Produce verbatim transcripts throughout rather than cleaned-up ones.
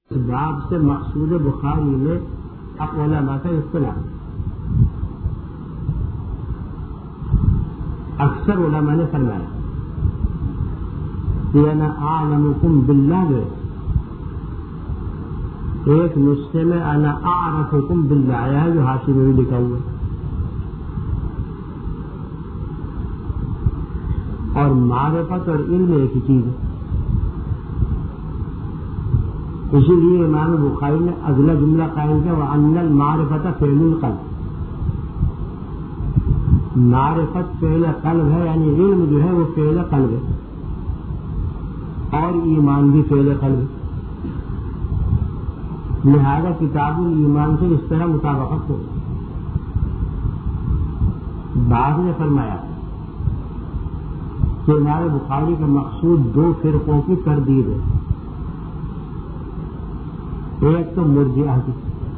باب سے مقصود بخاری میں اب علماء کا اختلاف. اکثر علماء نے فرمایا کہ انا اعلمکم باللہ ہے، ایک نسخے میں انا اعرفکم باللہ آیا ہے جو حاشیے میں بھی لکھا ہوا ہے، اور معرفت اور علم ایک ہی چیز ہے. اسی لیے امام بخاری نے اگلا جملہ قائم کیا وَأَنَّ الْمَعْرِفَةَ فِعْلُ الْقَلْبِ. معرفت فعل قلب ہے، یعنی علم جو ہے وہ فعل قلب ہے، اور ایمان بھی فعل قلب ہے. لہذا کتاب الایمان سے اس طرح مطابقت ہو. بعض نے فرمایا کہ امام بخاری کا مقصود دو فرقوں کی تردید ہے. ایک تو مرجئہ کی،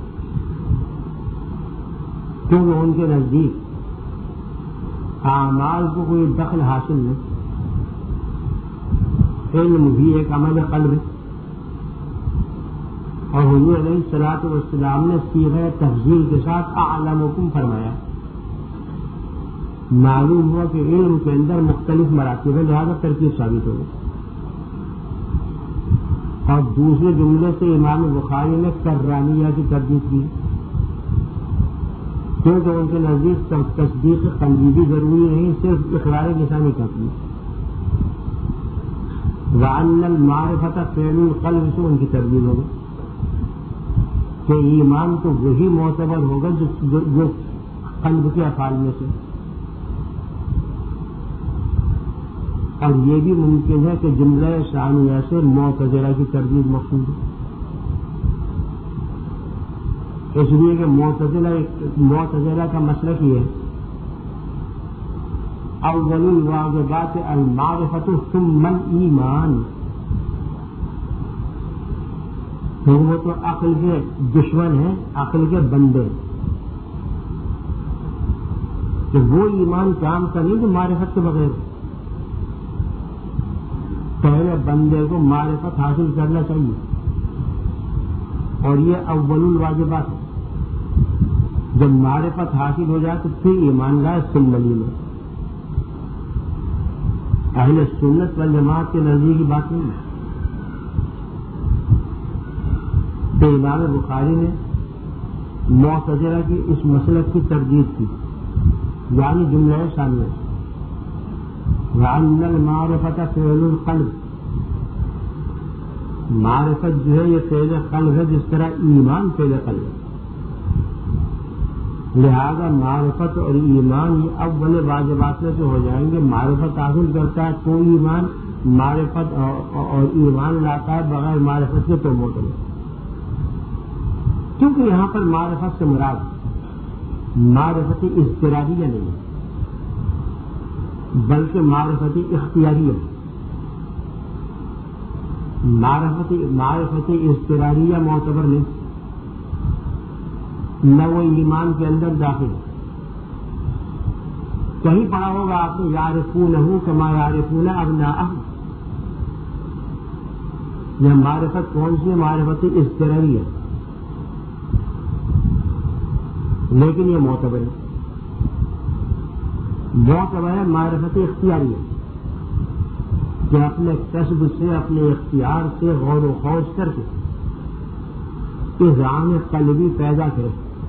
کیونکہ ان کے نزدیک اعمال کو کوئی دخل حاصل نہیں، علم بھی ایک عمل قلب ہے. اور حضور علیہ الصلوۃ والسلام نے صیغہ تفضیل کے ساتھ اعلمکم فرمایا. معلوم ہوا کہ علم کے اندر مختلف مراتب ہیں، لہذا ترکیب ثابت ہو گئی. اور دوسرے جملے سے امام بخاری نے کرانیہ کی تردید کی، کیونکہ ان کے نزدیک تصدیق قلبی بھی ضروری نہیں، صرف اقرار لسانی کافی. وَأَنَّ الْمَعْرِفَةَ فِعْلُ الْقَلْبِ سے ان کی تردید ہوگی کہ ایمان تو وہی معتبر ہوگا جو, جو قلب کے افعال میں سے. اور یہ بھی ممکن ہے کہ جملہ ثانیہ سے معتزلہ کی تردید مقصود ہے، اس لیے کہ معتزلہ معتزلہ کا مسلک یہ ہے اول الواجبات المعرفۃ ثم الایمان. وہ تو عقل کے دشمن ہیں، عقل کے بندے، کہ وہ ایمان کام کریں تو معرفت کے بغیر. پہلے بندے کو معرفت حاصل کرنا چاہیے، اور یہ اول الواجبات ہے. جب معرفت حاصل ہو جائے تو پھر ایمان لائے ثم الایمان. اہل سنت والجماعت کے نزدیک کی بات نہیں ہے. تو امام بخاری نے معتزلہ کی اس مسلک کی تردید کی، یعنی جملہ ثانیہ وَأَنَّ الْمَعْرِفَةَ فِعْلُ الْقَلْبِ. معرفت جو ہے یہ فعل قلب ہے، جس طرح ایمان فعل قلب ہے. لہذا معرفت اور ایمان یہ اول واجبات میں سے ہو جائیں گے. معرفت حاصل کرتا ہے تو ایمان، معرفت اور ایمان لاتا ہے بغیر معرفت کے تو معتزلہ. کیونکہ یہاں پر معرفت سے مراد معرفت اضطراریہ نہیں ہے، بلکہ معرفت اختیاریہ. معرفت معرفت اضطراریہ معتبر نہیں، نہ وہ ایمان کے اندر داخل. کہیں پڑھا ہوگا آپ نے یعرفونہ کما یعرفون ابناءہم. یہ معرفت کون سی ہے؟ معرفت اضطراریہ، لیکن یہ معتبر ہے. معتبر ہے معرفت اختیاری ہے، کہ اپنے کسب سے، اپنے اختیار سے غور و خوض کر کے اذعان قلبی پیدا کرے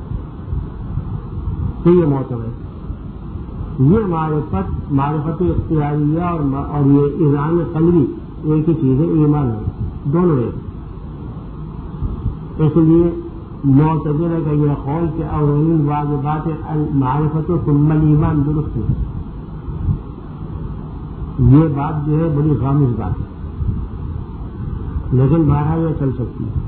تو یہ معتبر ہے. یہ معرفت معرفت اختیاریہ اور, اور یہ اذعان قلبی ایک ہی چیز ہے، ایمان ہے، دونوں ایک. اس لیے معتزلہ کا یہ قول کہ اول الواجبات المعرفۃ ثم الایمان درست ہے، یہ بات جو ہے بڑی غامض بات ہے، لیکن بہرحال یہ چل سکتی ہے.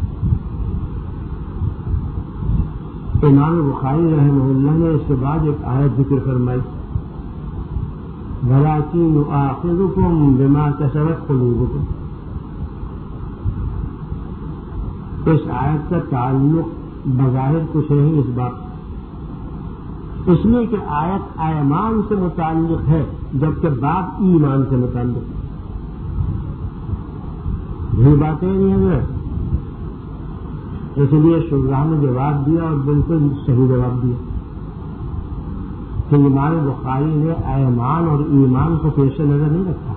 امام بخاری رحمہ اللہ نے اس کے بعد ایک آیت ذکر فرمائی وَلَٰكِنْ يُؤَاخِذُكُم بِمَا كَسَبَتْ قُلُوبُكُم. اس آیت کا تعلق بظاہر کچھ نہیں اس بات، اس لیے کہ آیت ایمان سے متعلق ہے جبکہ باب ایمان سے متعلق ہے. یہ باتیں نہیں ہیں. اس لیے شرح نے جواب دیا اور بالکل صحیح جواب دیا کہ امام بخاری نے ایمان اور ایمان کو پیش نظر نہیں رکھا،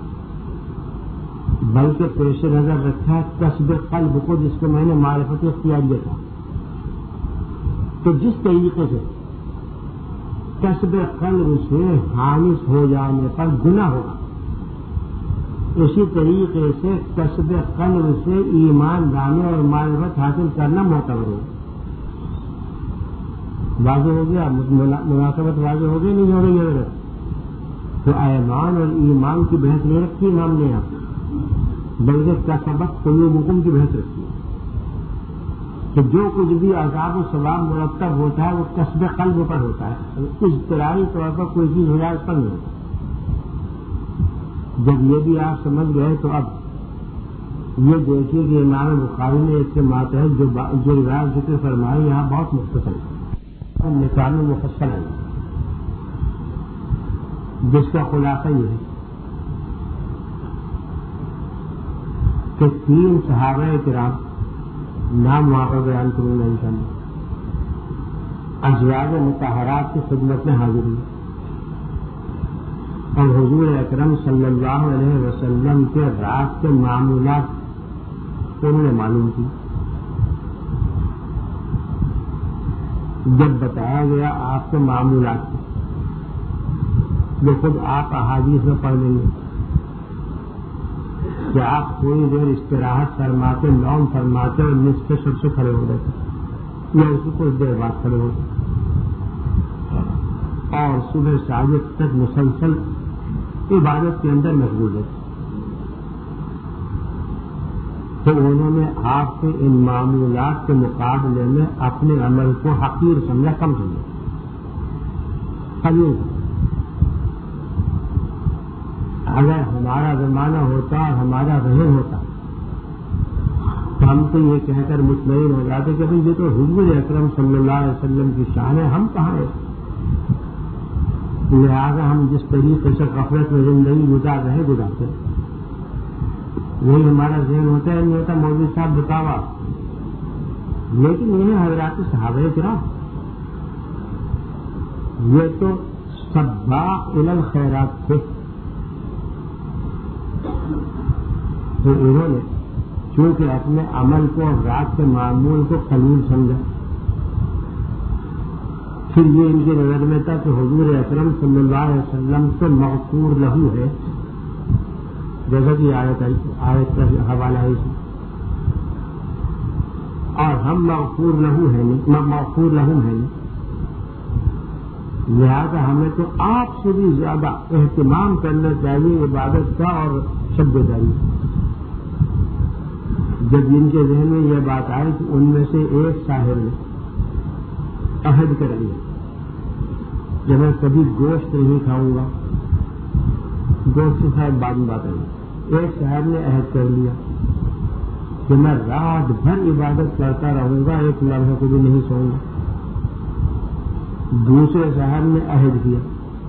بلکہ پیش نظر رکھا کسب قلب کو، جس کو میں نے معرفت اختیاریہ تھا. تو جس طریقے سے کسب قلب سے حانث ہو جانے پر گناہ ہوگا، اسی طریقے سے کسب قلب سے ایمان لانے اور معرفت حاصل کرنا معتبر ہوگا. واضح ہو گیا؟ مناسبت واضح ہو گئی نہیں ہو رہی ہے؟ تو ایمان اور ایمان کی بحث نہیں رکھی امام نے یہاں، بلکہ کسبت قلوبکم کی بحث رکھی ہے کہ جو کچھ بھی عذاب و ثواب مرتب ہوتا ہے وہ کسب قلب پر ہوتا ہے، اضطراری طور پر کوئی چیز ہو جائے اس پر نہیں ہوتا. جب یہ بھی آپ سمجھ گئے تو اب یہ دیکھیے کہ امام بخاری نے اس کے ماتحت جو جو روایت ذکر فرمائی یہاں بہت مختصر ہے، نکال مفصل ہے، جس کا خلاصہ یہ ہے کہ تین صحابہ کرام نام واقع بیان کروں گا انشاءاللہ، ازواج مطہرات کی خدمت میں حاضر ہوئی اور حضور اکرم صلی اللہ علیہ وسلم کے رات کے معمولات انہوں نے معلوم کی. جب بتایا گیا آپ کے معمولات جو خود آپ احادیث میں پڑھ لیں گے کہ آپ تھوڑی دیر استراحت فرماتے، نوم فرماتے اور نصف شب سے کھڑے ہو جاتے یا اسی کچھ دیر بعد کھڑے ہوتے اور صبح ساجد تک مسلسل عبادت کے اندر مشغول ہے. تو انہوں نے آپ کے ان معمولات کے مقابلے میں اپنے عمل کو حقیر سمجھا، کم سمجھا. خلیل اگر ہمارا زمانہ ہوتا اور ہمارا ذہن ہوتا تو ہم تو یہ کہہ کر مطمئن ہو جاتے کہ بھائی یہ تو حضور اکرم صلی اللہ علیہ وسلم کی شان ہے، ہم کہاں ہیں. لہٰذا ہم جس طریقے سے غفلت میں زندگی گزار رہے گزارتے وہی ہمارا ذہن ہوتا ہے، نہیں ہوتا مولوی صاحب بتاوا. لیکن یہ حضرات صحابہ کرام یہ تو سباق الی الخیرات تھے. تو انہوں نے چونکہ اپنے عمل کو اور رات کے معمول کو قلیل سمجھا، پھر یہ ان کی نظر میں تھا کہ حضور اکرم صلی اللہ علیہ وسلم تو مغفور لہو ہے، جیسا کہ آیت آیت کا حوالہ ہے اسی، اور ہم مغفور لہو ہیں نہیں، مغفور لہم ہیں نہیں. لہذا ہمیں تو آپ سے بھی زیادہ اہتمام کرنا چاہیے عبادت کا اور شب داری. جب ان کے ذہن میں یہ بات آئی کہ ان میں سے ایک صاحب نے عہد کر لیا کہ میں کبھی گوشت نہیں کھاؤں گا، گوشت سے شاید بعد میں بات آئی. ایک صاحب نے عہد کر لیا کہ میں رات بھر عبادت کرتا رہوں گا، ایک لمحے کو بھی نہیں سوؤں گا. دوسرے صاحب نے عہد کیا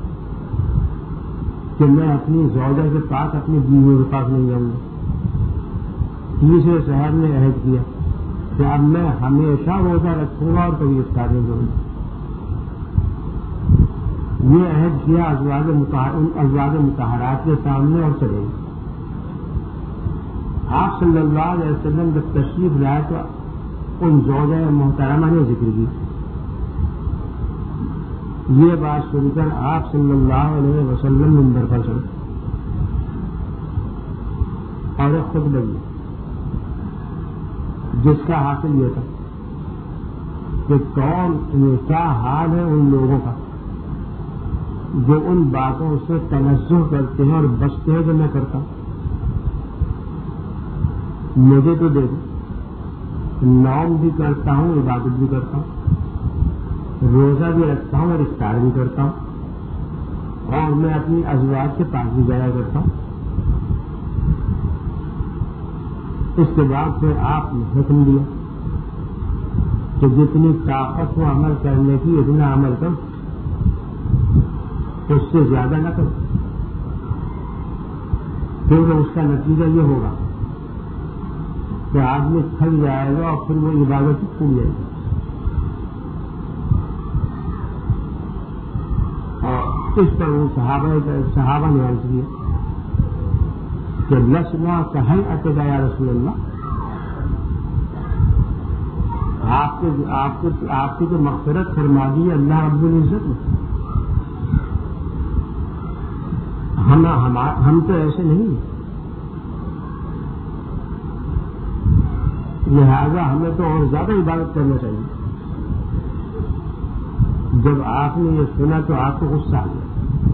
کہ میں اپنی زوجہ کے پاس اپنی بیوی کے پاس نہیں جاؤں گا. تیسرے صاحب نے عہد کیا کہ اب میں ہمیشہ روزہ رکھوں گا اور کبھی افطار نہیں کروں گا. یہ عہد کیا ازواج مطہرات کے سامنے اور چلے گئے. آپ صلی اللہ علیہ وسلم جب تشریف لائے تو ان زوجہ محترمہ نے ذکر کی. یہ بات سن کر آپ صلی اللہ علیہ وسلم منبر پر چڑھے اور ایک خطبہ دیا جس کا حاصل یہ تھا کہ کون یہ کیا حال ہے ان لوگوں کا جو ان باتوں سے تنزہ کرتے ہیں اور بچتے ہیں جو میں کرتا ہوں. مجھے تو دے دو، نوم بھی کرتا ہوں، عبادت بھی کرتا ہوں، روزہ بھی رکھتا ہوں اور افطار بھی کرتا ہوں، اور میں اپنی ازواج کے پاس بھی جایا کرتا ہوں. اس کے بعد پھر آپ نے حکم دیا کہ جتنی طاقت ہو عمل کرنے کی اتنا عمل کر، اس سے زیادہ نہ کر، کیونکہ اس کا نتیجہ یہ ہوگا کہ آدمی تھک جائے گا اور پھر وہ عبادت چھوٹ جائے گی. اور اس پر وہ صحابہ صحابہ نے عرض کیا کہ لسنا کہیں اٹے گا یا رسول اللہ، آپ کے آپ کے آپ کی جو مغفرت فرما دی اللہ رب العزت نے، ہم ہم تو ایسے نہیں، لہذا ہمیں تو اور زیادہ عبادت کرنا چاہیے. جب آپ نے یہ سنا تو آپ کو غصہ آ گیا،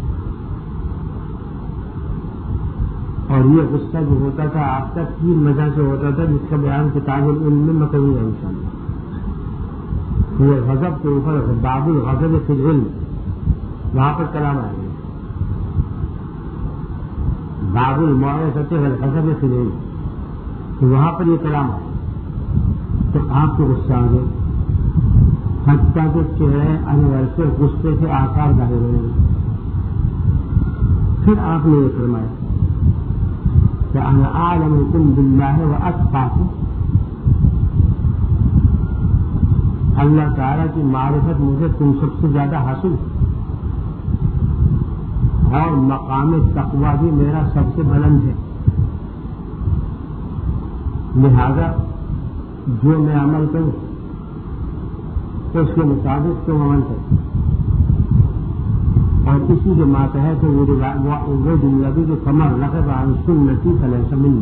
اور یہ غصہ جو ہوتا تھا آپ کا تین وجہ سے ہوتا تھا، جس کا بیان کتاب العلم میں مکمل ہے انشاءاللہ. یہ غضب کے اوپر باب الغضب فی العلم، وہاں پر کلام آئے گا. باب الموعظۃ والغضب فی العلم، تو وہاں پر یہ کلام آئے گا. تو آپ کو غصہ آ گیا، حتیٰ کہ چہرے انور سے غصے سے آثار ظاہر ہوئے. پھر آپ نے یہ فرمایا کہ انا اعلمکم باللہ واتقاکم، اللہ تعالیٰ کی معرفت مجھے تم سب سے زیادہ حاصل، اور مقام تقویٰ بھی میرا سب سے بلند ہے. لہذا جو میں عمل کروں اس کے مطابق تم عمل کرو، اور اسی کے ماتحت وہ زندگی جو کمر رقب عن سنتی فلیس منی،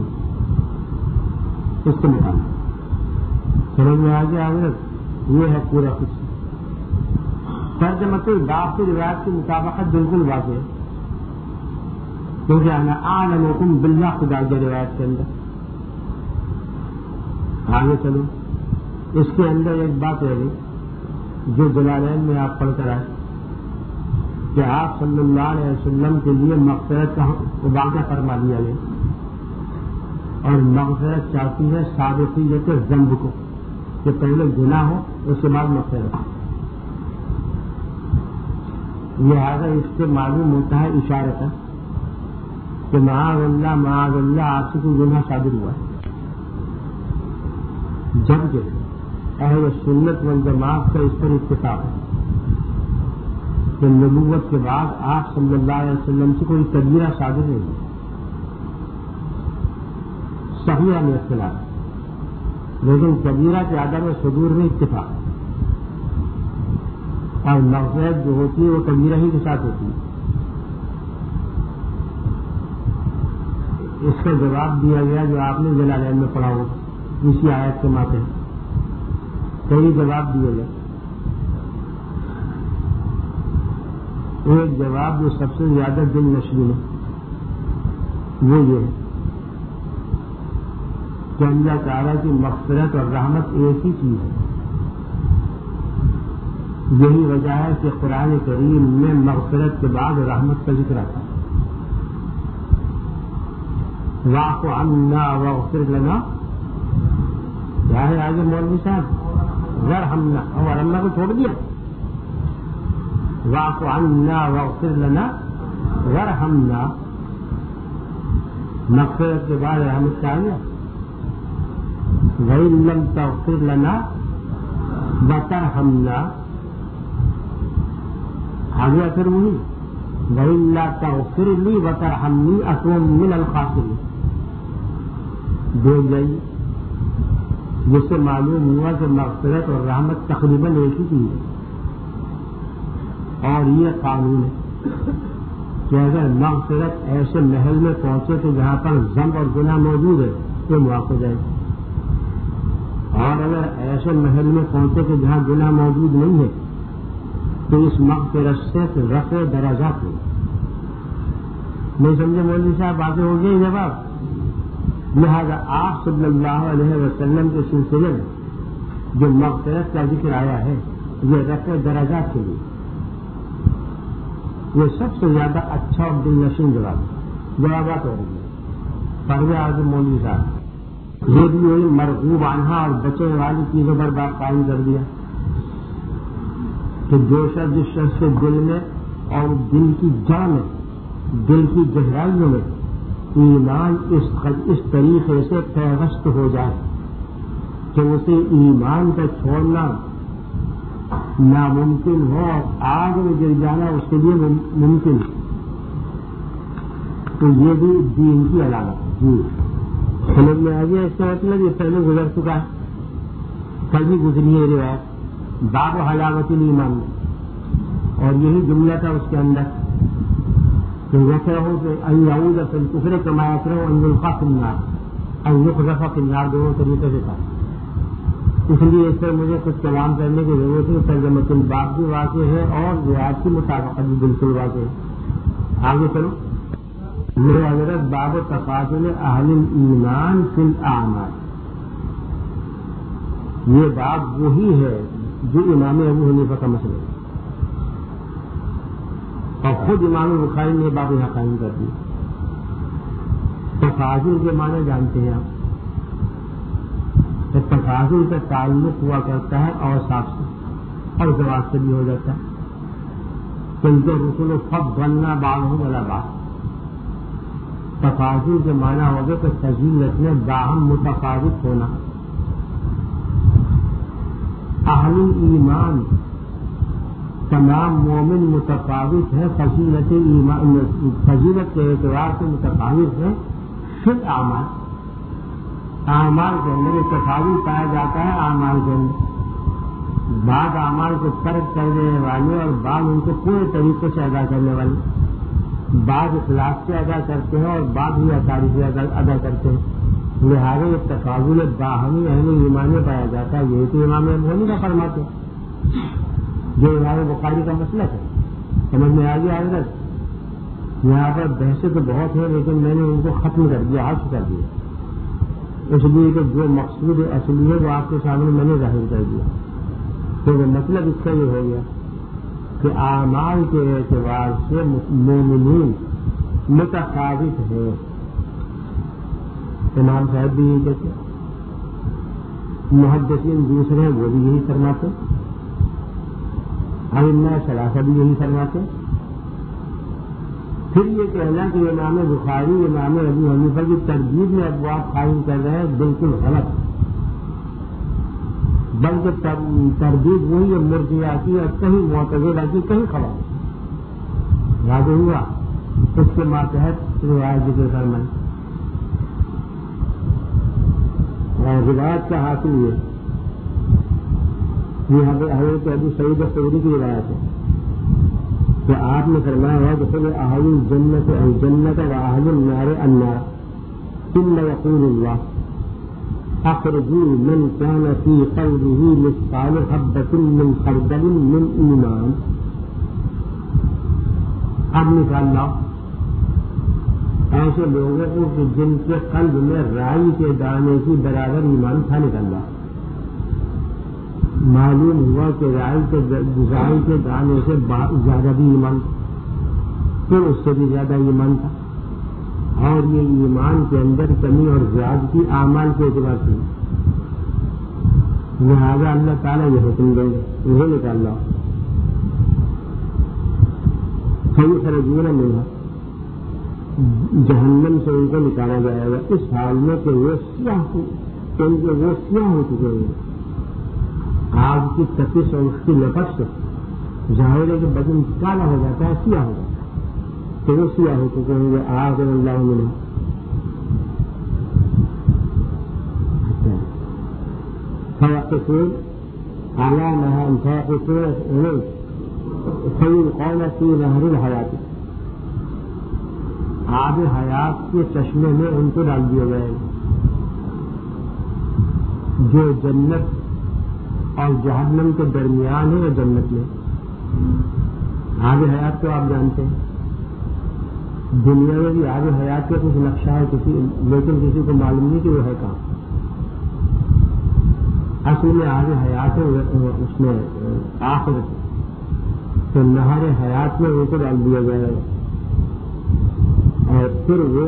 اس کے مطابق سمجھ میں آ گیا حضرت. یہ ہے پورا کچھ ترجمہ. باب کی روایت کی مطابقت بالکل واضح ہے، کیونکہ انا اعلمکم باللہ خدا کی روایت کے اندر. آگے چلو، اس کے اندر ایک بات ہے جو جلالین میں آپ پڑھ کر آئے کہ آپ صلی اللہ علیہ وسلم کے لیے مغفرت کا وعدہ فرما دیا گیا، اور مغفرت چاہتی ہے سابقیت ذنب کو، کہ پہلے گناہ ہو اس کے بعد مغفرت. لہٰذا اس سے معلوم ہوتا ہے اشارت ہے کہ معاذ اللہ معاذ اللہ آپ سے کوئی گناہ صادر ہوا ہے. جبکہ اہل سنت والجماعت کا اس پر اتفاق ہے کہ نبوت کے بعد آپ صلی اللہ علیہ وسلم سے کوئی کبیرہ صادر نہیں ہے. صحیح میں اختلاف، لیکن کبیرہ کے عدم صدور میں اتفاق ہے، اور مغفرت جو ہوتی ہے وہ کبیرہ ہی کے ساتھ ہوتی ہے. اس کا جواب دیا گیا جو آپ نے جلالین میں پڑھا ہو اسی آیت کے ماتے کئی جواب دیے گئے. ایک جواب جو سب سے زیادہ دل نشین ہے وہ یہ ہے کہ اللہ تعالیٰ کی مغفرت اور رحمت ایک ہی چیز ہے. یہی وجہ ہے کہ قرآن کریم میں مغفرت کے بعد رحمت کا ذکر آتا ہے. واعف عنا واغفر لنا، کیا ہے آگے مولوی صاحب؟ ورحمنا، اور اللہ کو چھوڑ دیا. واعف عنا واغفر لنا ورحمنا، مغفرت کے بعد رحمت کا آیا. وَإِن لَّمْ تَغْفِرْ لَنَا وَتَرْحَمْنَا، آگے پھر وہی وَإِن لَّا تَغْفِرْ لِي وَتَرْحَمْنِي أَكُن مِّنَ الْخَاسِرِينَ. دیکھ جائیے، جس سے معلوم ہوا کہ مغفرت اور رحمت تقریباً ایک ہی چیز ہے. اور یہ قانون ہے کہ اگر مغفرت ایسے محل میں پہنچے کہ جہاں پر ذنب اور گناہ موجود ہے تو معاف ہو جائے، اور اگر ایسے محل میں پہنچے کہ جہاں گناہ موجود نہیں ہے تو اس مغفرت سے رفع درجات ہو. نہیں سمجھے مولوی صاحب؟ باتیں ہو گئی جواب. لہذا آپ صلی اللہ علیہ وسلم کے سلسلے میں جو مغفرت کا ذکر آیا ہے یہ رفع درجات کے لیے، یہ سب سے زیادہ اچھا اور دل نشین جواب جوابات ہو رہی ہے. پروے اعظم مولوی صاحب یہ بھی وہی مرغوب عنہا اور بچے والی چیزوں پر بات قائم کر دیا کہ جو شخص جس شخص کے دل میں اور دل کی جڑ میں، دل کی گہرائیوں میں ایمان اس اس طریقے سے پیوست ہو جائے کہ اسے ایمان کا چھوڑنا ناممکن ہو اور آگ میں گر جانا اس کے لیے ممکن، تو یہ بھی دین کی علامت ہے۔ جی سمجھ میں آ گیا اس کا مطلب؟ یہ پہلے گزر چکا ہے، کبھی گزری ہے روایت باب حلاوت الایمان میں، اور یہی جملہ تھا اس کے اندر کہ ویسے ہو کہ ان یعود فی الکفر کما یکرہ ان یلقی فی النار، ان یقذف فی النار، دونوں طریقے سے تھا۔ اس لیے اس پر مجھے کچھ کلام کرنے کی ضرورت ہے۔ ترجمۃ الباب بھی واقع ہے اور روایت کی مطابقت بھی بالکل واقع ہے۔ آگے چلو، یہ حضرت باب تفاضل اہل ایمان فی الاعمال، یہ باب وہی ہے جو امام ابو حنیفہ کا مسئلہ ہے، اور خود امام بخاری نے باب یہاں قائم کر دی۔ تفاضل کے معنی جانتے ہیں آپ، تفاضل کا تعلق ہوا کرتا ہے اوصاف سے اور زواج سے بھی ہو جاتا ہے۔ تلک الرسل فضلنا بعضهم علی بعض، تفاضل کے معنی ہوگا کہ فضیلت میں باہم متفاوت ہونا۔ اہل ایمان تمام مومن متفاوت ہے، فضیلت ایمان فضیلت کے اعتبار سے متفاوت ہے۔ پھر اعمال اعمال کے اندر تفاوت پایا جاتا ہے۔ اعمال کے اندر بعض اعمال کو ترک کر دینے والے اور بعض ان کو پورے طریقے سے ادا کرنے والے، بعض اخلاص سے ادا کرتے ہیں اور بعض ہی اثاری سے ادا کرتے ہیں۔ لہٰذا یہ تفاضل باہمی اہل ایمان میں پایا جاتا ہے۔ یہی تو امام ابو حنیفہ فرماتے ہیں، جو امام بخاری کا مسئلہ ہے۔ سمجھ میں آ گیا حضرت؟ یہاں پر بحثیں تو بہت ہیں لیکن میں نے ان کو ختم کر دیا، حذف کر دیا، اس لیے کہ جو مقصود اصلی ہے وہ آپ کے سامنے میں نے ظاہر کر دیا۔ تو وہ مطلب اس کا یہ ہو گیا کہ اعمال کے اعتبار سے مومنین متفاوت ہے۔ امام صاحب بھی یہی کہتے ہیں، محدثین دوسرے وہ بھی یہی فرماتے، ائمہ ثلاثہ بھی یہی فرماتے۔ پھر یہ کہنا کہ امام بخاری امام ابو حنیفہ کی ترغیب میں ابواب قائم کر رہے ہیں بالکل غلط، بلکہ ترغیب وہی ہے مرجئیاتی اور کہیں معتزلہ کی کہیں خواہش واضح ہوا، اس کے ماتحت روایت ذکر فرمائی۔ اور روایت کا حاصل یہ یہ حضرت ابو سعید خدری کی روایت ہے کہ آپ نے فرمایا ہے کہ پھر اہل الجنت الجنت و اہل النار النار ثم یقول اللہ اخرجوا من كان في قلبه مثقال حبة من خردل من ایمان۔ اب نکال لاؤ ایسے لوگوں کو کہ جن کے قلب میں رائی کے دانے کی برابر ایمان تھا، نکال لاؤ۔ معلوم ہوا کہ رائی کے رائی کے دانے سے زیادہ بھی ایمان تھا، پھر اس سے بھی زیادہ ایمان تھا، اور یہ ایمان کے اندر کمی اور زیادتی اعمال کے اعتبار سے، لہٰذا اللہ تعالیٰ یہ حکم دیں گے انہیں نکال لاؤ۔ صحیح خرجینا ملا جہنم سے ان کو نکالا جائے گا اس حال میں کہ وہ سیاہ ان کے وہ سیاہ ہو چکے ہیں، آگ کی تپش اور اس کی لپٹ سے ظاہر ہے کہ بدن کالا ہو جاتا ہے، سیاہ ہو جاتا ہے، تو وہ سیاہ ہو چکے ہیں۔ یہ آگ اللہ ملا فيقفون على نهر فيقفون فيلقون في نهر الحياة، آب حیات کے چشمے میں ان کو ڈال دیا گیا ہے، جو جنت اور جہنم کے درمیان ہے، وہ جنت میں۔ آب حیات تو آپ جانتے ہیں، دنیا میں بھی آب حیات کا کچھ نقشہ ہے کسی، لیکن کسی کو معلوم نہیں کہ وہ ہے کہاں۔ اصل میں آب حیات ہے اس میں آخرت، تو نہر حیات میں ان کو ڈال دیا گیا ہے، اور پھر وہ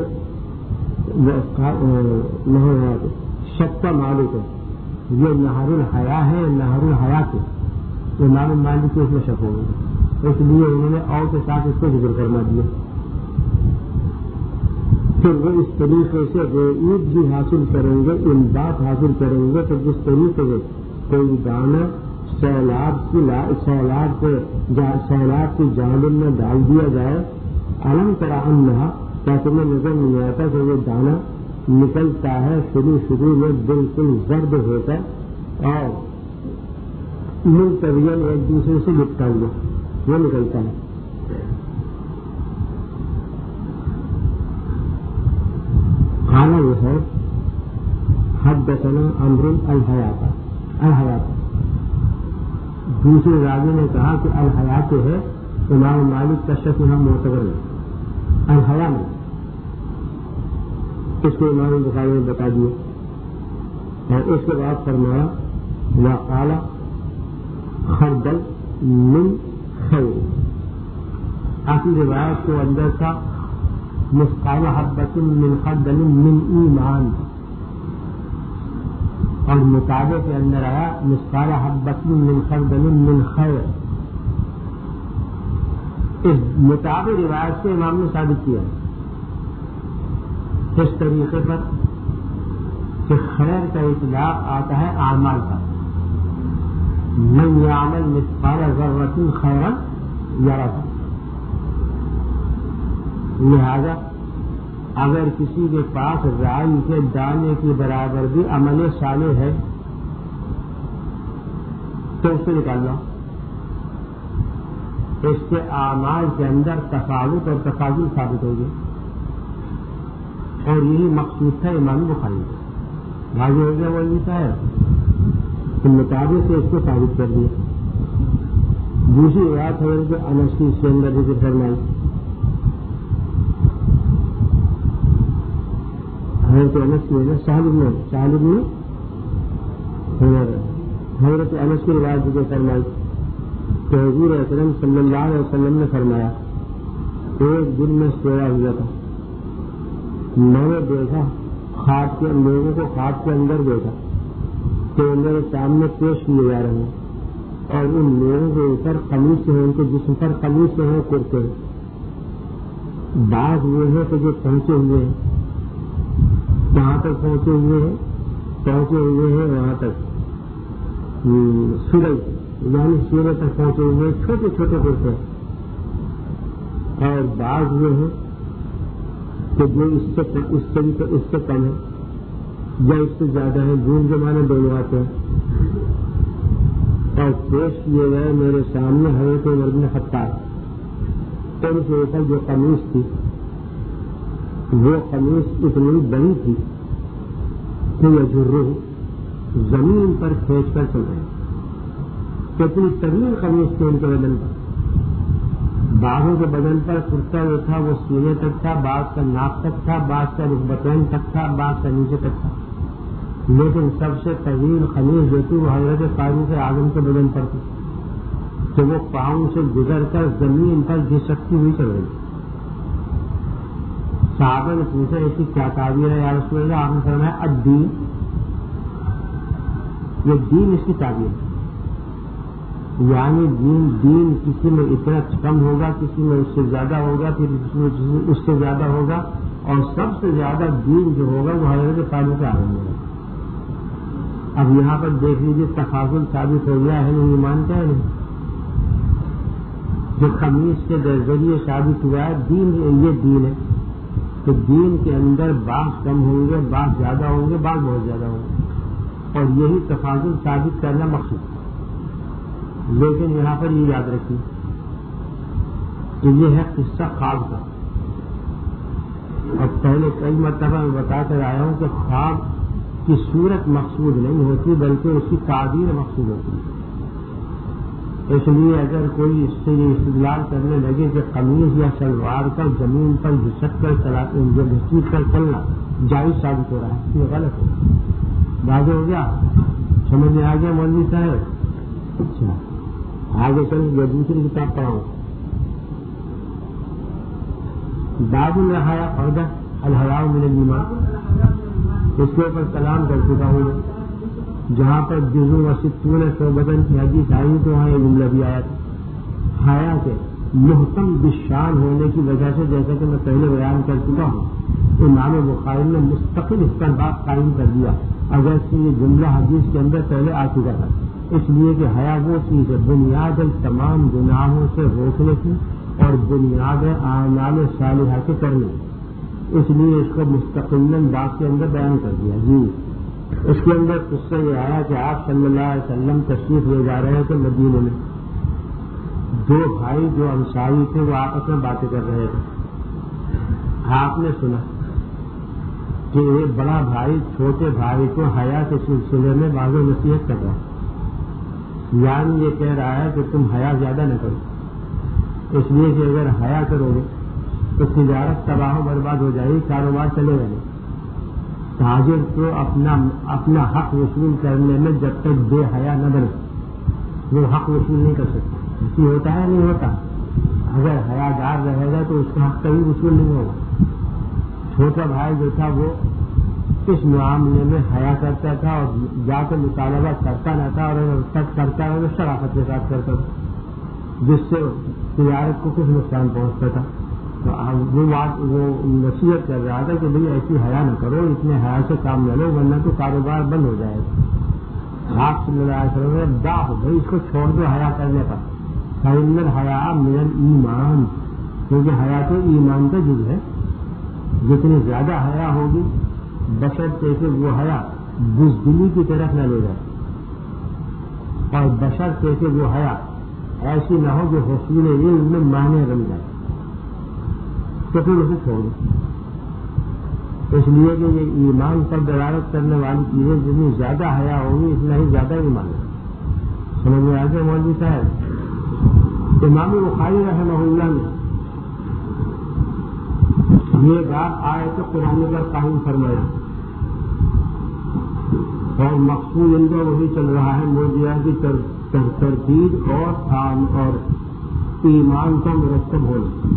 نہر حیات شک کا مالک ہے، یہ نہر الحیا ہے، نہر الحیات ہے، امام مالک کو اس میں شک ہو گیا، اس لیے انہوں نے اور کے ساتھ اس کو ذکر فرما دیا۔ پھر وہ اس طریقے سے رعید بھی حاصل کریں گے، امداد حاصل کریں گے، تو جس طریقے سے کوئی دانہ سیلاب کی سیلاب کے سیلاب کی جانب میں ڈال دیا جائے، علم طرح انہا، کیا تمہیں نظر نہیں آتا کہ وہ دانہ نکلتا ہے شروع شروع میں بالکل زرد ہو کر اور ملتویاً ایک دوسرے سے لپٹا ہوا وہ نکلتا ہے۔ کھانا وہ ہے حدثنا عمرو الحیات الحیات دوسرے راوی نے کہا کہ الحیات ہے، امام مالک کا شک ہم معتبر ہے، الحیا میں اس کو امام بخاری نے بتا دیا، اور اس کے بعد فرمایا وقال خردل من خیر، آخری روایت کو اندر تھا مثقال حبۃ من خردل من ایمان، اور مطابع کے اندر آیا مثقال حبۃ من خردل من خیر۔ اس مطابع روایت سے امام نے ثابت کیا اس طریقے پر کہ خیر کا اطلاق آتا ہے اعمال کا، من یعمل مثقال ذرۃ خیرا یرہ، لہذا اگر کسی کے پاس رائی کے دانے کے برابر بھی عمل صالح ہے تو اس سے نکال لو، اس کے اعمال کے اندر تفاوت اور تفاضل ثابت ہوگی، اور یہی مقصود تھا امام بخاری کا۔ واضح ہو گیا وہ لکھا ہے کہ مطابق سے اس کو ثابت کر دیا۔ دوسری بات ہے کہ انس کی اس کے اندر ذکر فرمائی، حضرت انس کی ہے سہل بن سہل بن حضرت انس کی روایت ذکر فرمائی کہ حضور اکرم صلی اللہ علیہ وسلم نے فرمایا ایک دن میں سویا ہوا تھا، میں نے دیکھا خواب کے لوگوں کو خواب کے اندر دیکھا کہ میرے سامنے پیش کیے جا رہے ہیں، اور ان لوگوں کے اوپر قمیص سے ہیں، ان کے جسم پر قمیص سے ہیں کرتے ہیں، بعض وہ ہیں کہ جو پہنچے ہوئے ہیں، کہاں تک پہنچے ہوئے ہیں پہنچے ہوئے ہیں وہاں تک سورج یعنی سورج تک پہنچے ہوئے ہیں، چھوٹے چھوٹے کرتے ہیں، اور بعض وہ ہیں کہ جو اس سے اس سے بھی اس سے کم ہے یا اس سے زیادہ ہے، دور زمانے دونوں آتے ہیں، اور پیش کیے گئے میرے سامنے حضرت عمر بن خطاب، ان کے اوپر جو قمیص تھی وہ قمیص اتنی بڑی تھی کہ یہ جرح زمین پر کھینچ کر چل رہے، اتنی طویل قمیص تھی ان کے بدن پر، بعضوں کے بدن پر کرتا جو تھا وہ سینے تک تھا، بعض کا ناک تک تھا، بعض کا رکبتین تک تھا، بعض کا نیچے تک تھا، لیکن سب سے طویل قمیص جو تھی وہ حضرت فاروق اعظم کے بدن پر تھی کہ وہ پاؤں سے گزر کر زمین پر گھسٹتی ہوئی چل رہی۔ صحابہ نے پوچھا اس کی کیا تعبیر ہے یا رسول اللہ؟ آپ نے فرمایا الدین، یہ دین اس کی تعبیر ہے، یعنی دین دین کسی میں اتنا کم ہوگا، کسی میں اس سے زیادہ ہوگا، پھر کسی میں اس سے زیادہ ہوگا، اور سب سے زیادہ دین جو ہوگا وہ حضرت فاروق اعظم ہوگا۔ اب یہاں پر دیکھ لیجیے تفاضل ثابت ہو گیا ہے، نہیں مانتا ہے نہیں، جو قمیص کے ذریعے ثابت ہوا ہے دین، یہ دین ہے کہ دین کے اندر بعض کم ہوں گے، بعض زیادہ ہوں گے، بعض بہت زیادہ ہوں گے، اور یہی تفاضل ثابت کرنا مقصود ہے۔ لیکن یہاں پر یہ یاد رکھیے کہ یہ ہے قصہ خواب کا، اور پہلے کئی مرتبہ میں بتا کر آیا ہوں کہ خواب کی صورت مقصود نہیں ہوتی بلکہ اس کی تعبیر مقصود ہوتی ہے۔ اس لیے اگر کوئی اس سے یہ استدلال کرنے لگے کہ قمیض یا شلوار کا زمین پر گھسٹ کر گھسیٹ کر چلنا جائز ثابت ہو رہا ہے، یہ غلط ہے۔ واضح ہو گیا؟ سمجھ میں آ گیا مولوی صاحب؟ اچھا آگے چل یا دوسری کتاب پڑھاؤں۔ باب الحیا عہدہ الحیا من الایمان، اس کے اوپر کلام کر چکا ہوں، جہاں پر جزو و ستون شعبۃ کی حدیث آئی تو وہاں یہ جملہ بھی آیا تھا، حیا کے محکم بالشان ہونے کی وجہ سے، جیسا کہ میں پہلے بیان کر چکا ہوں امام بخاری نے مستقل اس کا باب قائم کر دیا، اگر سے یہ جملہ حدیث کے اندر پہلے آ چکا تھا، اس لیے کہ حیا وہ چیز ہے بنیاد تمام گناہوں سے روکنے کی اور بنیاد اعمال صالحہ کے کرنے، اس لیے اس کو مستقل باب کے اندر بیان کر دیا۔ جی اس کے اندر قصہ یہ آیا کہ آپ صلی اللہ علیہ وسلم تشریف لے جا رہے تھے مدینے میں، دو بھائی جو انصاری تھے وہ آپس میں باتیں کر رہے تھے، آپ نے سنا کہ ایک بڑا بھائی چھوٹے بھائی کو حیا کے سلسلے میں واضح نصیحت کر رہا ہے، یعنی یہ کہہ رہا ہے کہ تم حیا زیادہ نہ کرو، اس لیے کہ اگر حیا کرو گے تو تجارت تباہ و برباد ہو جائے گی، کاروبار چلے گا نہیں، تاجر کو اپنا اپنا حق وصول کرنے میں جب تک بے حیا نہ بنے وہ حق وصول نہیں کر سکتا، ایسی ہوتا ہے نہیں ہوتا، اگر حیا دار رہے گا تو اس کا حق کبھی وصول نہیں ہوگا۔ چھوٹا بھائی جو تھا وہ اس معاملے میں حیا کرتا تھا اور جا کے مطالبہ کرتا نہ تھا، اور اگر تک کرتا رہا تو شرافت کے ساتھ کرتا تھا، جس سے تجارت کو کچھ نقصان پہنچتا تھا۔ تو وہ بات وہ نصیحت کر رہا تھا کہ بھئی ایسی حیا نہ کرو، اتنے حیا سے کام نہ لو ورنہ تو کاروبار بند ہو جائے گا۔ آپ صلی اللہ علیہ وسلم نے دا ہو بھائی اس کو چھوڑ دو حیا کرنے کا، فإن الحیاء من الایمان، کیونکہ حیا تو ایمان کا جز ہے، جتنی زیادہ حیا ہوگی بشرطے کہ وہ حیا بزدلی کی طرف نہ لے جائے، اور بشرطے کہ وہ حیا ایسی نہ ہو جو حصول علم میں معنی بن جائے، تو پھر اسے چھوڑ دو، اس لیے کہ یہ ایمان پر دلالت کرنے والی چیزیں جتنی زیادہ حیا ہوگی اتنا ہی زیادہ ایمان ہے۔ سمجھ میں آگے مولوی صاحب امام بخاری رحمہ اللہ نے یہ بات آیت قرآن پر قائم فرمایا، اور مقصود ان کا وہی چل رہا ہے موجودہ کی ترتیب اور اور ایمان کا مرتب ہونا۔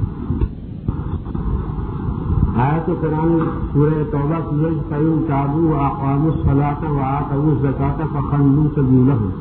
آیت قرآن سورہ توبہ کی ہے فَإِن تَابُوا وَأَقَامُوا الصَّلَاةَ وَآتَوُا الزَّكَاةَ فَخَلُّوا سَبِيلَهُمْ،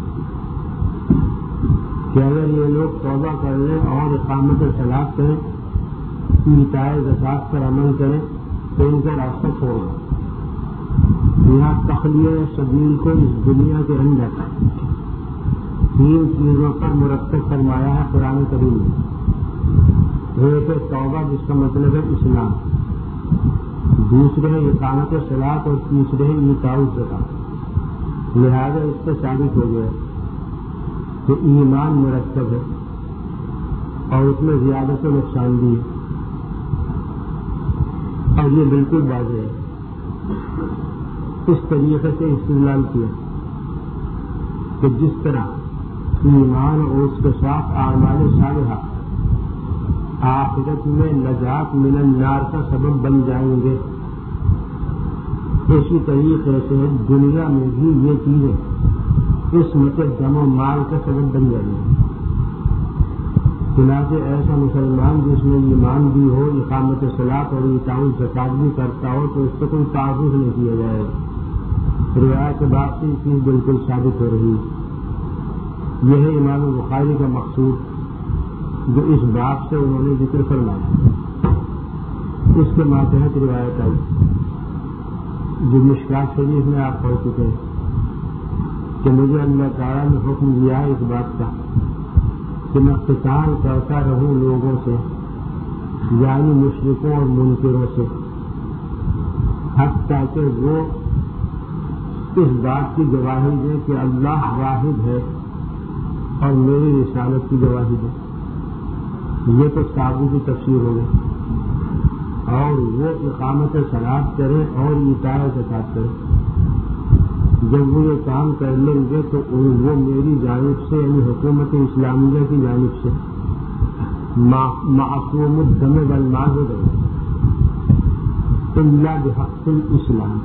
کہ اگر یہ لوگ توبہ کر لیں اور اقامت صلاۃ کریں، ایتاء زکوٰۃ پر عمل کریں تو ان کا راستہ چھوڑ دو۔ یہاں تخلیہ سبیل کو اس دنیا کے اندر تین چیزوں پر مرتب فرمایا ہے قرآن کریم میں، ایک ہے توبہ جس کا مطلب ہے اسلام، دوسرے ہے اقامت صلاۃ اور تیسرے ہے ایتاء زکوٰۃ۔ لہذا اس سے ثابت ہو گیا کہ ایمان مرتب ہے اور اس میں زیادہ و نقصان بھی ہے، اور یہ بالکل واضح ہے۔ اس طریقے سے استدلال کیا کہ جس طرح ایمان اور اس کے ساتھ اعمال صالحہ آخرت میں نجات من النار کا سبب بن جائیں گے، اسی طریقے سے دنیا میں بھی یہ چیزیں اس مت دم و مال کا سبب بن جائیں گے۔ چنانچہ ایسا مسلمان جس میں ایمان بھی ہو، اقامت صلاۃ اور ایتاء زکوٰۃ بھی کرتا ہو تو اس سے کوئی تعارف نہیں کیا جائے گا۔ روایت کے بعد سے چیز بالکل ثابت ہو رہی ہے۔ یہ ہے امام بخاری کا مقصود جو اس باب سے انہوں نے ذکر فرمایا۔ اس کے ماتحت روایت آئی جو مشکات شریف میں آپ پڑھ چکے ہیں کہ مجھے اللہ تعالیٰ نے حکم دیا ہے اس بات کا کہ میں قتال کرتا رہوں لوگوں سے، یعنی مشرکوں اور منکروں سے، حتیٰ کہ وہ اس بات کی گواہی دیں کہ اللہ واحد ہے اور میری رسالت کی گواہی دے۔ یہ تو صحابہ کی تفسیر ہو گئی، اور وہ اقامت صلاۃ کریں اور ایتاء زکوٰۃ کریں۔ جب وہ یہ کام کر لیں گے تو وہ میری جانب سے یعنی حکومت اسلامیہ کی جانب سے معصوم الدم والمال ہو گئے الا بحق الاسلام۔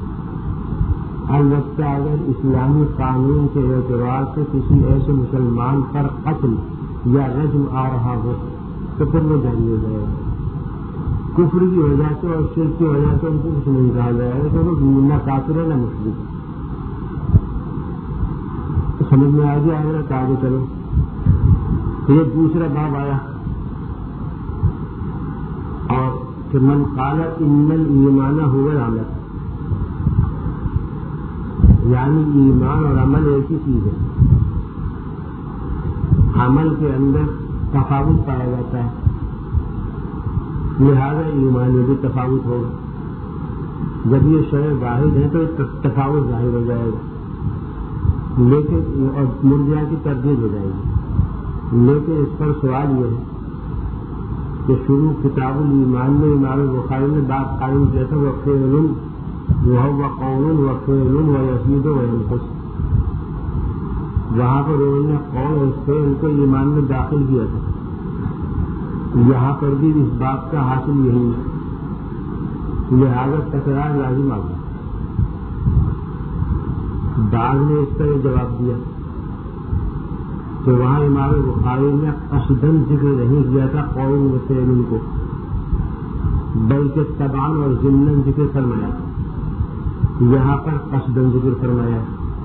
البتہ اگر اسلامی قانون کے اعتبار سے کسی ایسے مسلمان پر قتل یا رجم آ رہا ہو تو پھر وہ جاری ہو جائے گا۔ کفر کی وجہ سے اور شرک کی وجہ سے ان کو کچھ نہیں کہا جائے گا، تو وہ نہ کافر ہے نہ مشرک۔ سمجھ میں آ گیا حضرت، آگے چلو۔ یہ دوسرا باب آیا اور کہ من قال ان الایمان هو العمل، یعنی ایمان اور عمل ایک ہی چیز ہے. عمل کے اندر تفاوت پایا جاتا ہے، لہذا ایمان میں بھی تفاوت ہوگا. جب یہ شے واحد ہے تو تفاوت ظاہر ہو جائے گا، لیکن اور مرجئہ کی تردید ہو جائے گی. لیکن اس پر سوال یہ ہے کہ شروع کتاب الایمان میں امام بخاری نے بات قائم کیا تھا وفعل وهو قول وفعل ويزيد وينقص. وہاں پر انہوں نے قول اور فعل کو ایمان میں داخل کیا تھا. یہاں پر بھی اس بات کا حاصل یہی ہے، لہذا تکرار لازم آ گیا. بعض نے اس کا یہ جواب دیا کہ وہاں امام بخاری نے قصداً ذکر نہیں کیا تھا قول و فعل کو، بلکہ تبعاً اور ضمناً ذکر فرمایا. یہاں پر قصداً ذکر فرمایا،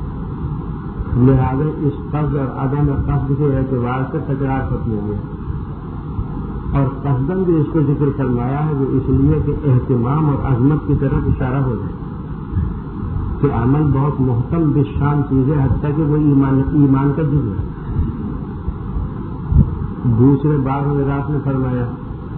لہذا اس قصد اور عدم قصد کے اعتبار سے تکرار ختم ہو گیا. اور قصداً بھی اس کو ذکر فرمایا ہے وہ اس لیے کہ اہتمام اور عظمت کی طرف اشارہ ہو جائے کہ عمل بہت محتم بشان چیز ہے، حتیٰ کہ وہ ایمان ایمان کا جز ہے. دوسرے بعض حضرات نے فرمایا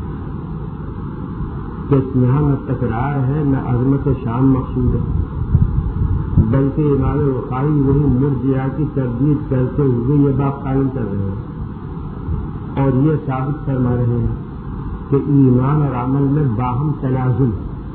کہ یہاں نہ تکرار ہے نہ عظمت شان مقصود ہے، بلکہ امام بخاری وہی مرجئہ کی تردید کرتے ہوئے یہ بات قائم کر رہے ہیں اور یہ ثابت فرما رہے ہیں کہ ایمان اور عمل میں باہم تلازم.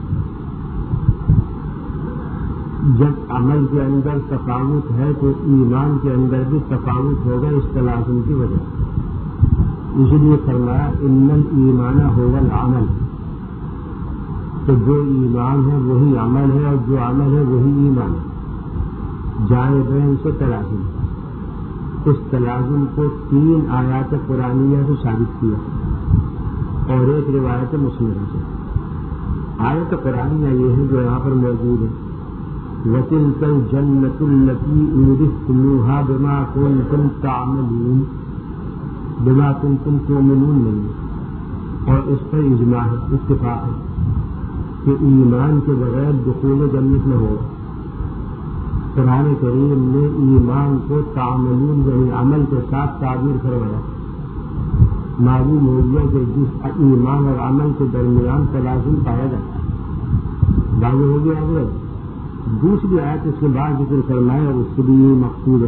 جب عمل کے اندر تفاوت ہے تو ایمان کے اندر بھی تفاوت ہوگا اس تلازم کی وجہ سے. اس لیے فرمایا ان الایمان هو العمل، تو جو ایمان ہے وہی عمل ہے اور جو عمل ہے وہی ایمان ہے. جانب ان سے تلازم. اس تلازم کو تین آیات قرآنیہ سے ثابت کیا اور ایک روایت مسلم سے. آیت قرآنیہ یہ ہے جو یہاں پر موجود ہے، وَتِلْكَ الْجَنَّةُ الَّتِي أُورِثْتُمُوهَا بِمَا كُنتُمْ تَعْمَلُونَ، بِمَا كُنتُمْ تُؤْمِنُونَ نہیں. اور اس پر اجماع ہے، اتفاق ہے کہ ایمان کے بغیر دخول جنت نہ ہوگا. قرآن کریم نے ایمان کو تعملون یعنی عمل کے ساتھ تعبیر کروایا. معلوم ہو گیا کہ جس ایمان اور عمل کے درمیان تلازم پایا جاتا ہے. واضح ہو گیا اگر دوسری آیت اس کے بعد ذکر فرمایا اور اس سے بھی یہ مقصود ہے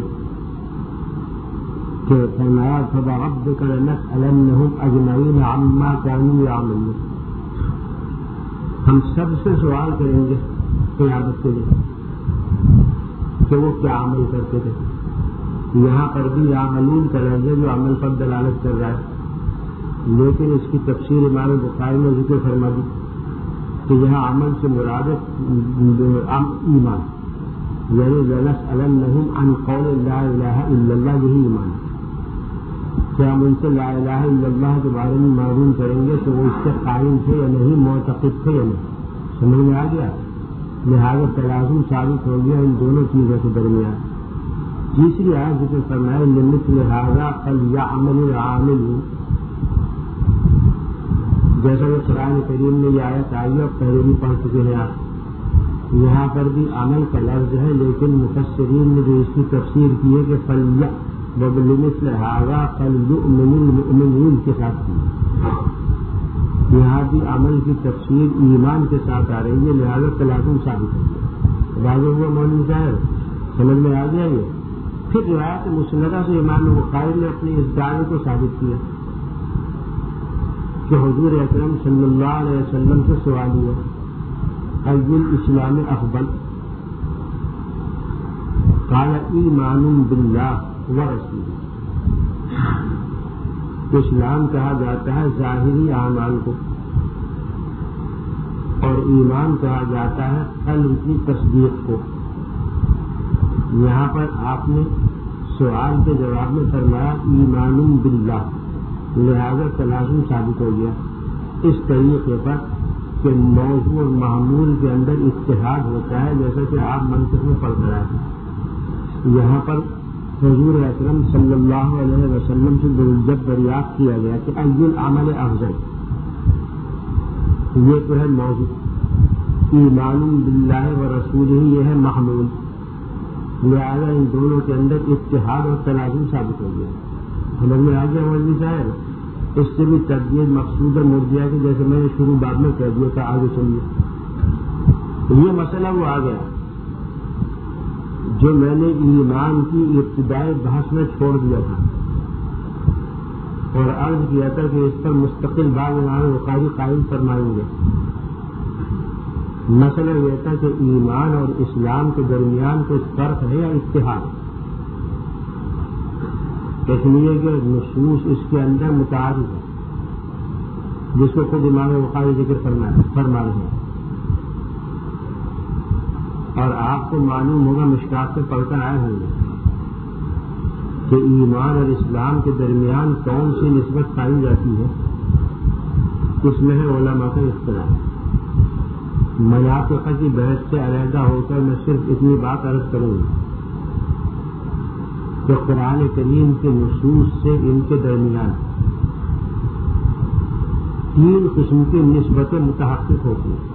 کہ فرمایا فَوَرَبِّكَ لَنَسْأَلَنَّهُمْ أَجْمَعِينَ عَمَّا كَانُوا يَعْمَلُونَ. ہم سب سے سوال کریں گے قیامت کے لیے کہ وہ کیا عمل کرتے تھے. یہاں پر بھی یعملون کا لفظ ہے جو عمل پر دلالت کر رہا ہے، لیکن اس کی تفسیر امام بخاری نے ذکر فرما دی کہ یہاں عمل سے مراد ایمان، یعنی لنسألنہم عن قول لا الہ الا اللہ، یہی ایمان ہے. کیا ہم ان سے لا الہ الا اللہ کے بارے میں معلوم کریں گے کہ وہ اس سے قائم تھے یا نہیں، معتقد تھے یا نہیں. سمجھ میں آ گیا؟ لہٰذا تلازم ثابت ہو گیا ان دونوں چیزوں کے درمیان. تیسری آیت ذکر فرمایا لمثل ھذا فلیعمل العاملون، جیسا کہ قرآن کریم میں یہ آیت آئی اور پہلے بھی پڑھ چکے ہیں آپ. یہاں پر بھی عمل کا لفظ ہے، لیکن مفسرین نے جو اس کی تفسیر کی ہے کہ فلیع وبلمثل ھذا فلیؤمن المؤمنون کے ساتھ کی. یہاں بھی عمل کی تفسیر ایمان کے ساتھ آ رہی ہے، لہٰذا تلازم ثابت ہے. واضح ہوا مولوی صاحب؟ سمجھ میں آ گیا یہ؟ پھر روایت مسندہ سے امام بخاری نے اپنی اس دعوے کو ثابت کیا کہ حضور اکرم صلی اللہ علیہ وسلم سے سوال ہوا ای الاسلام افضل؟ قال ایمان باللہ ورسولہ. اسلام کہا جاتا ہے ظاہری اعمال کو اور ایمان کہا جاتا ہے قلب کی تصدیق کو. یہاں پر آپ نے سوال کے جواب میں فرمایا ایمان باللہ، لہذا تلازم ثابت ہو گیا اس طریقے پر کہ موضوع اور معمول کے اندر اتحاد ہوتا ہے، جیسا کہ آپ منطق میں پڑھ رہے ہیں. یہاں پر حضور اکرم صلی اللہ علیہ وسلم سے جب دریافت کیا گیا کہ ای العمل افضل، یہ تو ہے موضوع. ایمان باللہ و رسول ہی یہ ہے محمول. لہٰذا ان دونوں کے اندر اتحاد اور تلازم ثابت ہو گیا. سمجھ میں آ گیا مولوی صاحب؟ اس سے بھی تربیت مقصود مرجیہ کی جیسے میں نے شروع بعد میں کہہ دیا تھا. آگے چلیے. یہ مسئلہ وہ آ گیا جو میں نے ایمان کی ابتدائی بحث میں چھوڑ دیا تھا اور عرض کیا تھا کہ اس پر مستقل باب امام بخاری قائم فرمائیں گے. مسئلہ یہ تھا کہ ایمان اور اسلام کے درمیان کوئی فرق ہے یا اتحاد؟ اس لیے کہ نصوص اس کے اندر متعارف ہے جس کو خود امام بخاری ذکر فرما رہے ہیں. اور آپ کو معلوم ہوگا مشکات سے پڑھ کر آئے ہوں گے کہ ایمان اور اسلام کے درمیان کون سی نسبت پائی جاتی ہے. اس میں ہے علماء کا اختلاف. مناطق کی بحث سے علیحدہ ہو کر میں صرف اتنی بات عرض کروں گا کہ قرآن کریم کے نصوص سے ان کے درمیان تین قسم کی نسبتیں متحقق ہوتی ہیں.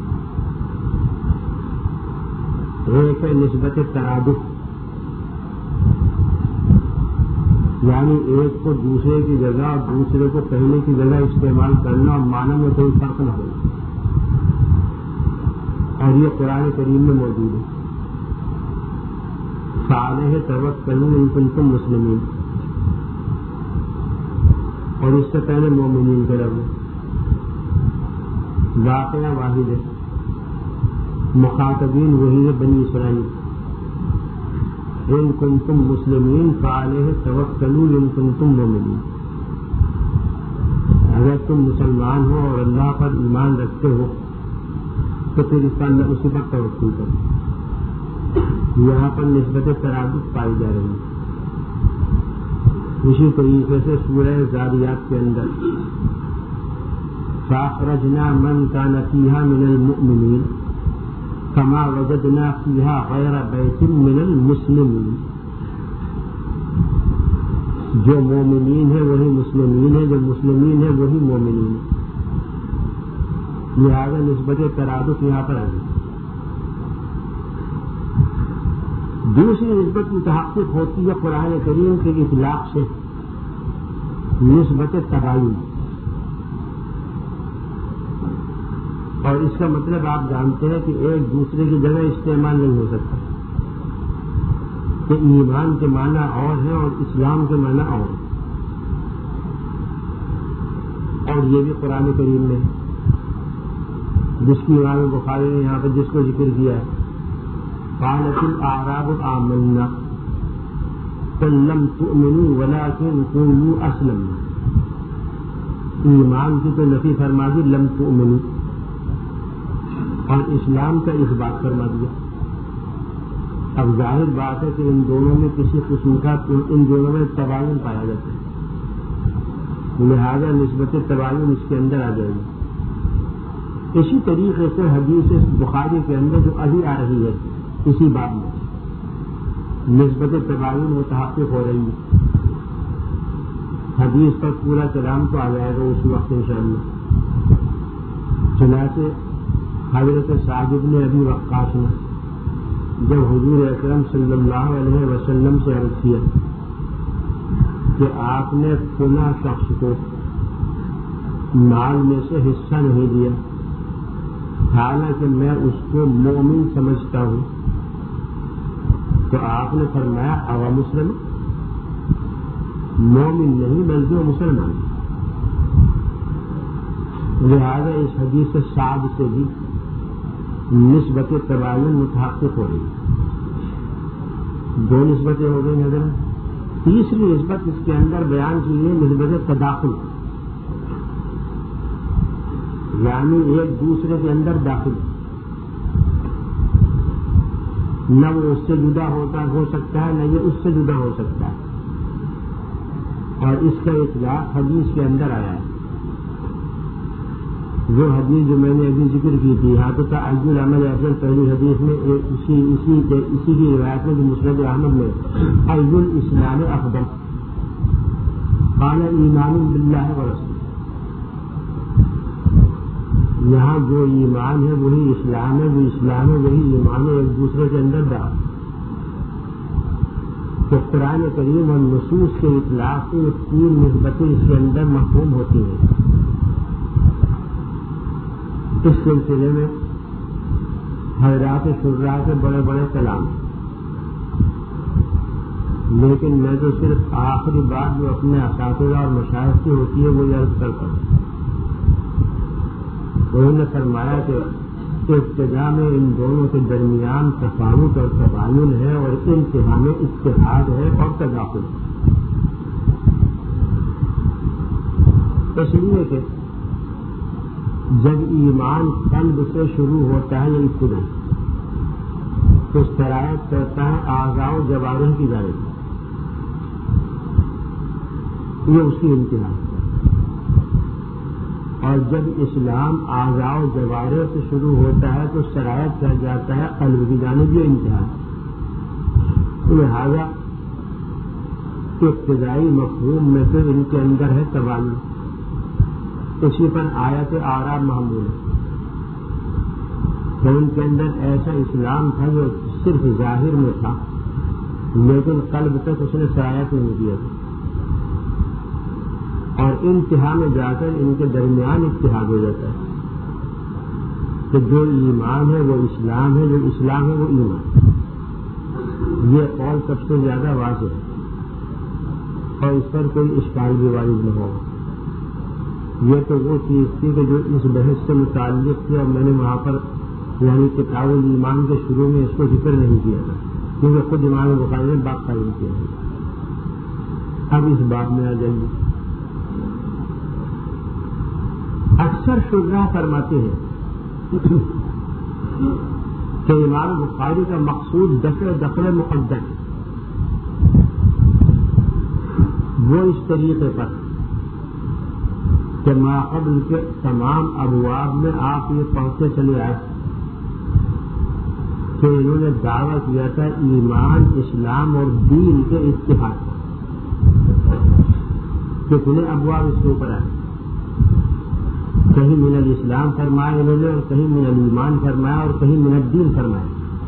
ایک ہے نسبت ترادف، یعنی ایک کو دوسرے کی جگہ اور دوسرے کو پہلے کی جگہ استعمال کرنا اور معنی میں کوئی فرق نہ ہو، اور یہ قرآن کریم میں موجود ہے. صالح توکلوا ان کنتم مسلمین، اور اس سے پہلے مومنین کے لفظ. واقعہ واحد ہے، مخاطبین وہی ہے بنی اسرائیل. ان کنتم مسلمین فعلیہ توکلوا ان کنتم مومنین. اگر تم مسلمان ہو اور اللہ پر ایمان رکھتے ہو تو پھر اس کا اندر اسی پر توکل کرو. یہاں پر نسبت ترادف پائی جا رہی ہے. اسی طریقے سے سورہ ذاریات کے اندر فاخرجنا من کان فیہا من المؤمنین کما وجدنا فیہا غیر بیت من المسلمین. جو مومنین ہے وہی مسلمین ہے، جو مسلمین ہے وہی مومنین ہے. لہذا نسبت ترادف یہاں پر آئی. دوسری نسبت متحقق ہوتی ہے قرآن کریم کے اطلاق سے، نسبت تباین. اور اس کا مطلب آپ جانتے ہیں کہ ایک دوسرے کی جگہ استعمال نہیں ہو سکتا. کہ ایمان کے معنی اور ہیں اور اسلام کے معنی اور ہیں، اور یہ بھی قرآن کریم میں جس کی امام بخاری نے یہاں پر جس کو ذکر کیا ہے، قالت الاعراب آمنا قل لم تؤمنوا ولكن قولوا اسلمنا. ایمان کی تو نفی فرما دی لم تؤمنوا، اور اسلام کا اثبات فرما دیا. اب ظاہر بات ہے کہ ان دونوں میں کسی قسم کا ان دونوں میں تباین پایا جاتا ہے، لہذا نسبت تباین اس کے اندر آ جائے گی. اسی طریقے سے حدیث بخاری کے اندر جو ابھی آ رہی ہے اسی بات میں نسبت تباین متحقق ہو رہی ہے. حدیث پر پورا کلام تو آ جائے گا اس وقت انشاءاللہ. چنانچہ حضرت سعد بن ابی وقاص نے جب حضور اکرم صلی اللہ علیہ وسلم سے عرض کیا کہ آپ نے فلاں شخص کو مال میں سے حصہ نہیں دیا حالانکہ میں اس کو مومن سمجھتا ہوں، تو آپ نے فرمایا اوا مسلم، مومن نہیں بلکہ وہ مسلمان. لہذا اس حدیث سے سعد سے بھی نسبت تباین متحقق ہو رہی ہے. دو نسبتیں ہو گئی نظر. تیسری نسبت اس کے اندر بیان کی ہے نسبت تداخل، یعنی ایک دوسرے کے اندر داخل. نہ وہ اس سے جدا ہوتا ہو سکتا ہے نہ یہ اس سے جدا ہو سکتا ہے، اور اس کا اطلاق حدیث کے اندر آیا ہے. جو حدیث جو میں نے ابھی ذکر کی تھی یہاں تو عز العمل افضل، پہلی حدیث میں اسی اسی اسی کی روایت میں جو مسند احمد میں عز الاسلام افضل قال ایمان باللہ ورسولہ. یہاں جو ایمان ہے وہی اسلام ہے، وہ اسلام ہے وہی ایمان ہے، ایک دوسرے کے اندر ڈال تو قرآن کریم اور نصوص کے اطلاق سے تین نسبتیں اس کے اندر مفہوم ہوتی ہیں۔ اس سلسلے میں حضرات شرراء کے بڑے بڑے کلام، لیکن میں تو صرف آخری بات جو اپنے اساتذہ اور مشائخ کی ہوتی ہے وہ عرض کرتا ہوں۔ انہوں نے فرمایا کہ ابتدا میں ان دونوں کے درمیان تفاوت اور تباین ہے اور انتہا میں اتحاد ہے اور تداخل ہے۔ اس لیے کہ جب ایمان قلب سے شروع ہوتا ہے یا ابتدا تو سرایت کرتا ہے اعضاء و جوارح کی جانب، یہ اس کی انتہا ہے۔ اور جب اسلام اعضاء و جوارح سے شروع ہوتا ہے تو سرایت کر جاتا ہے قلب کی جانب، یہ انتہا ہے۔ لہذا ابتدائی مفہوم میں سے ان کے اندر ہے تباین، اسی پر آیت اعراف محمول ہے کہ ان کے اندر ایسا اسلام تھا جو صرف ظاہر میں تھا لیکن قلب تک اس نے سرایت نہیں کیا تھا، اور انتہا میں جا کر ان کے درمیان اتحاد ہو جاتا ہے کہ جو ایمان ہے وہ اسلام ہے، جو اسلام ہے وہ ایمان۔ یہ قول سب سے زیادہ واضح ہے اور اس پر کوئی اشکال بھی وارد نہ ہوگا۔ یہ تو وہ چیز تھی کہ جو اس بحث سے متعلق تھی اور میں نے وہاں پر یعنی کتاب الایمان کے شروع میں اس کو ذکر نہیں کیا تھا کیونکہ خود امام بخاری نے بات قائم کیا ہے۔ اب اس بات میں آ جائیے۔ اکثر شرراء فرماتے ہیں کہ امام بخاری کا مقصود دفع دخل مقدم وہ اس طریقے پر کہ ما قبل کے تمام ابواب میں آپ یہ پہنچے چلے آئے کہ انہوں نے دعویٰ کیا تھا ایمان، اسلام اور دین کے اتحاد، کتنے ابواب اس کے اوپر آئے، کہیں من الاسلام فرمایا انہوں نے اور کہیں من الایمان فرمایا اور کہیں من الدین فرمایا،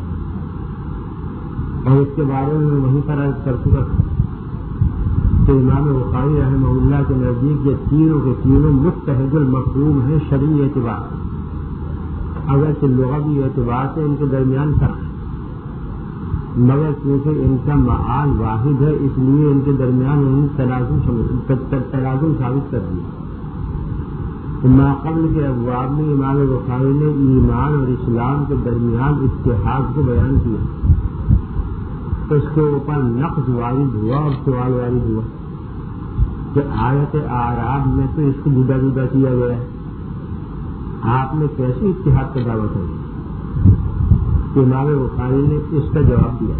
اور اس کے بارے میں وہیں پر عرض کر چکا کہ امام بخاری رحمہ اللہ کے نزدیک یہ تینوں کے تینوں متحد المفہوم ہیں شرعی اعتبار سے، اگرچہ لغوی اعتبار سے ان کے درمیان فرق ہے، مگر کیونکہ ان کا معال واحد ہے اس لیے ان کے درمیان انہوں نے تلازم ثابت کر دیا۔ ما قبل کے ابواب میں امام بخاری نے ایمان اور اسلام کے درمیان اتحاد کو بیان کیا، اس کے اوپر نقص وارد ہوا اور سوال وارد ہوا کہ آیت اعراف میں تو اس کو جدا جدا کیا گیا ہے، آپ نے کیسے اتحاد کا دعویٰ کیا؟ امام بخاری نے اس کا جواب دیا۔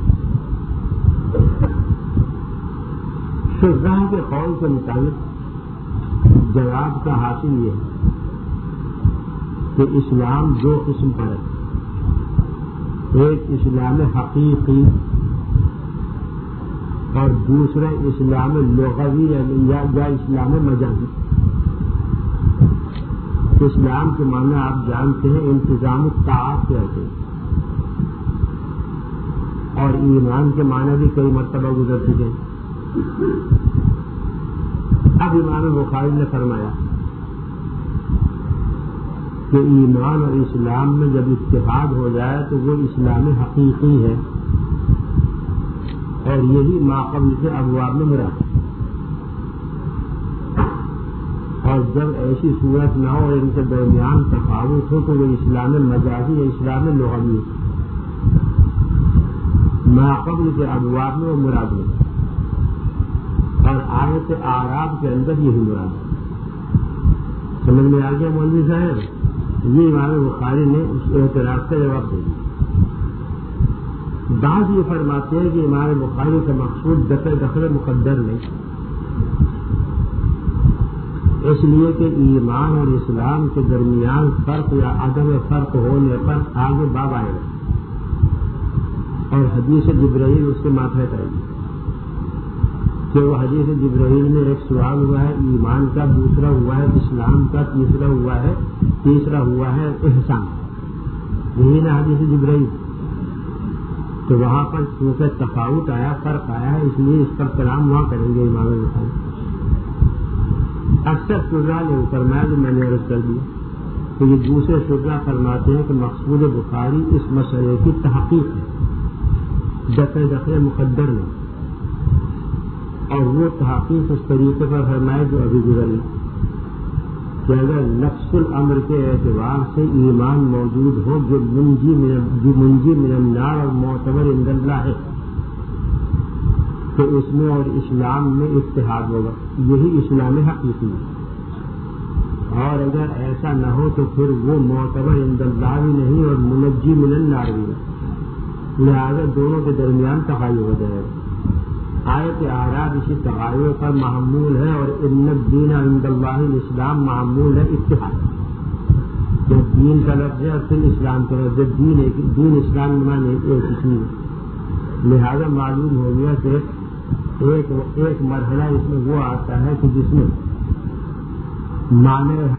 شرراء کے قول کے مطابق جواب کا حاصل یہ ہے کہ اسلام دو قسم پر ہے، ایک اسلام حقیقی اور دوسرا اسلام لغوی یا اسلام مجازی۔ اسلام کے معنی آپ جانتے ہیں انتظام الطاعات کہتے ہیں، اور ایمان کے معنی بھی کئی مرتبہ گزر چکے ہیں۔ اب امام بخاری نے فرمایا کہ ایمان اور اسلام میں جب اتحاد ہو جائے تو وہ اسلام حقیقی ہے، اور یہی ما قبل کے ابواب میں مراد ہے، اور جب ایسی صورت نہ ہو اور ان کے درمیان تفاوت ہو تو وہ اسلام مجازی یا اسلام لغوی ہے۔ ما قبل کے ابواب میں وہ مراد ہے اور آیت اعراف کے اندر یہی مراد ہے۔ سمجھ میں آ گیا مولوی صاحب؟ یہ امام بخاری نے اس اعتراض کا جواب دے دیا۔ بعض یہ فرماتے ہیں کہ امام بخاری کا مقصود دفع دخل مقدر نہیں، اس لیے کہ ایمان اور اسلام کے درمیان فرق یا عدم فرق ہونے پر آگے باب آئے گا اور حدیث جبرائیل اس کے ماتحت آئے گی کہ وہ حدیث جبرائیل میں ایک سوال ہوا ہے ایمان کا، دوسرا ہوا ہے اسلام کا، تیسرا ہوا ہے تیسرا ہوا ہے احسان، یہی نا حدیث جبرائیل. تو وہاں پر کیونکہ تفاوت آیا، فرق آیا ہے، اس لیے اس پر کلام وہاں کریں گے امام بخاری. اکثر شرح نے فرمایا جو میں نے عرض کر دیا تو یہ دوسرے شرح فرماتے ہیں کہ مقصود بخاری اس مسئلے کی تحقیق ہے، دفع دفع مقدر میں، اور وہ تحقیق اس طریقے پر فرمائے جو ابھی گزری کہ اگر نفس الامر کے اعتبار سے ایمان موجود ہو جو منجی من جو منجی من النار اور معتبر عند اللہ ہے تو اس میں اور اسلام میں اتحاد ہوگا، یہی اسلام حقیقی ہے. اور اگر ایسا نہ ہو تو پھر وہ معتبر عند اللہ بھی نہیں اور منجی من النار بھی نہیں، لہٰذا دونوں کے درمیان تغیر ہو جائے گا. آیت اعراف اسی تغیر پر معمول ہے، اور ان الدین عند اللہ الاسلام معمول ہے اتحاد. جو دین کا لفظ ہے اور پھر اسلام کا لفظ ہے، دین ایک دین اسلام معنی ایک چیز ہے. لہذا معلوم ہو گیا کہ ایک ایک مرحلہ اس میں وہ آتا ہے کہ جس میں معنی